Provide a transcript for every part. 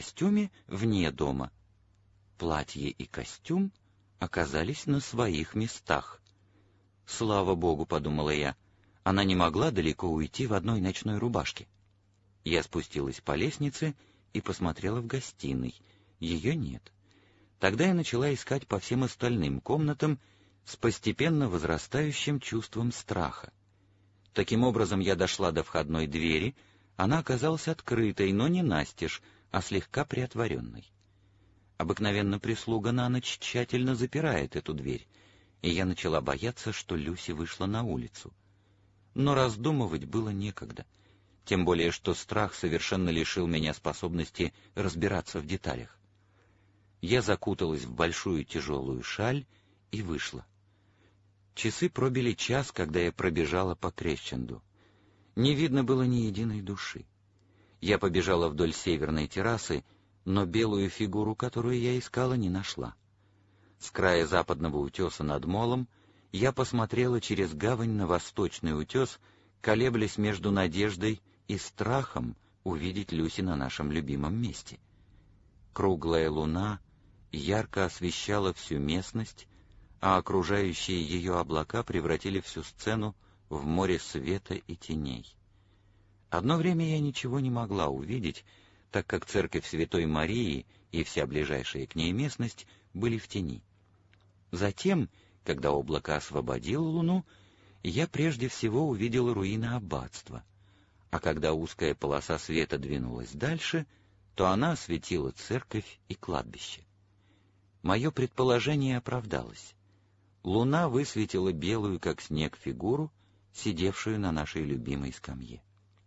костюме вне дома. Платье и костюм оказались на своих местах. «Слава Богу», — подумала я, — она не могла далеко уйти в одной ночной рубашке. Я спустилась по лестнице и посмотрела в гостиной. Ее нет. Тогда я начала искать по всем остальным комнатам с постепенно возрастающим чувством страха. Таким образом, я дошла до входной двери. Она оказалась открытой, но не настежь, а слегка приотворенной. Обыкновенно прислуга на ночь тщательно запирает эту дверь, и я начала бояться, что Люси вышла на улицу. Но раздумывать было некогда, тем более что страх совершенно лишил меня способности разбираться в деталях. Я закуталась в большую тяжелую шаль и вышла. Часы пробили час, когда я пробежала по Крещенду. Не видно было ни единой души. Я побежала вдоль северной террасы, но белую фигуру, которую я искала, не нашла. С края западного утеса над молом я посмотрела через гавань на восточный утес, колеблясь между надеждой и страхом увидеть Люси на нашем любимом месте. Круглая луна ярко освещала всю местность, а окружающие ее облака превратили всю сцену в море света и теней. Одно время я ничего не могла увидеть, так как церковь Святой Марии и вся ближайшая к ней местность были в тени. Затем, когда облако освободило луну, я прежде всего увидела руины аббатства, а когда узкая полоса света двинулась дальше, то она осветила церковь и кладбище. Мое предположение оправдалось. Луна высветила белую, как снег, фигуру, сидевшую на нашей любимой скамье.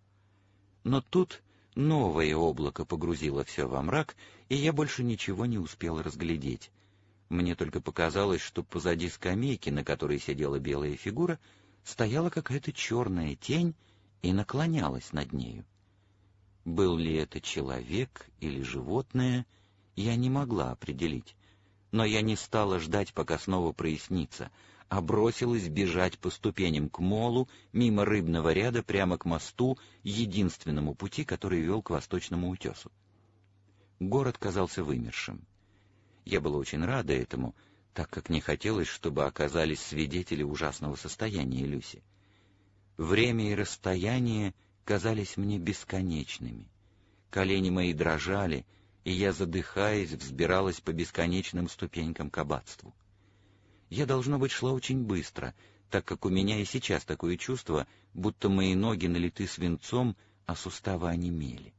Но тут новое облако погрузило все во мрак, и я больше ничего не успел разглядеть. Мне только показалось, что позади скамейки, на которой сидела белая фигура, стояла какая-то черная тень и наклонялась над нею. Был ли это человек или животное, я не могла определить. Но я не стала ждать, пока снова прояснится, а бросилась бежать по ступеням к молу, мимо рыбного ряда, прямо к мосту, единственному пути, который вел к восточному утесу. Город казался вымершим. Я была очень рада этому, так как не хотелось, чтобы оказались свидетели ужасного состояния Люси. Время и расстояние казались мне бесконечными. Колени мои дрожали, и я, задыхаясь, взбиралась по бесконечным ступенькам к аббатству. Я, должно быть, шла очень быстро, так как у меня и сейчас такое чувство, будто мои ноги налиты свинцом, а суставы онемели.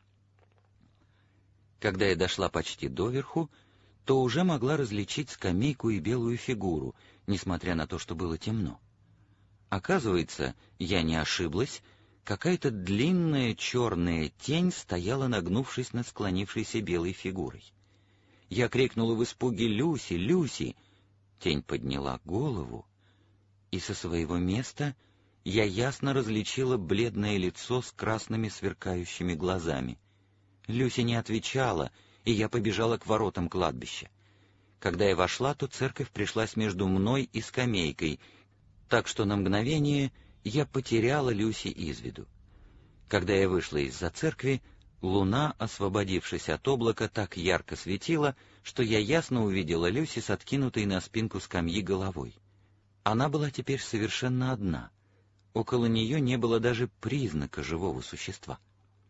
Когда я дошла почти доверху, то уже могла различить скамейку и белую фигуру, несмотря на то, что было темно. Оказывается, я не ошиблась, какая-то длинная черная тень стояла, нагнувшись над склонившейся белой фигурой. Я крикнула в испуге: «Люси! Люси!» Тень подняла голову, и со своего места я ясно различила бледное лицо с красными сверкающими глазами. Люси не отвечала, и я побежала к воротам кладбища. Когда я вошла, то церковь пришлась между мной и скамейкой, так что на мгновение я потеряла Люси из виду. Когда я вышла из-за церкви, луна, освободившись от облака, так ярко светила, что я ясно увидела Люси с откинутой на спинку скамьи головой. Она была теперь совершенно одна. Около нее не было даже признака живого существа.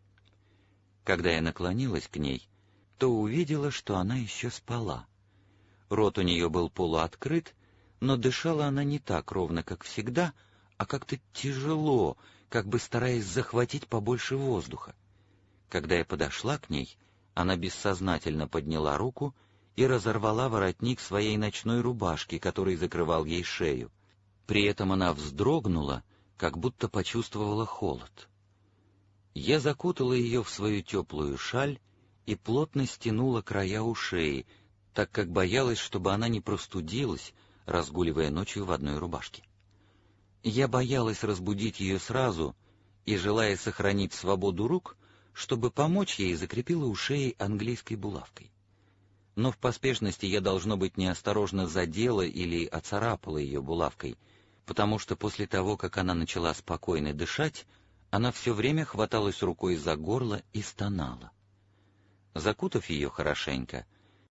Когда я наклонилась к ней, то увидела, что она еще спала. Рот у нее был полуоткрыт, но дышала она не так ровно, как всегда, а как-то тяжело, как бы стараясь захватить побольше воздуха. Когда я подошла к ней, она бессознательно подняла руку и разорвала воротник своей ночной рубашки, который закрывал ей шею. При этом она вздрогнула, как будто почувствовала холод. Я закутала ее в свою теплую шаль и плотно стянула края у шеи, так как боялась, чтобы она не простудилась, разгуливая ночью в одной рубашке. Я боялась разбудить ее сразу и, желая сохранить свободу рук, чтобы помочь ей, закрепила у шеи английской булавкой. Но в поспешности я, должно быть, неосторожно задела или оцарапала ее булавкой, потому что после того, как она начала спокойно дышать, она все время хваталась рукой за горло и стонала. Закутав ее хорошенько,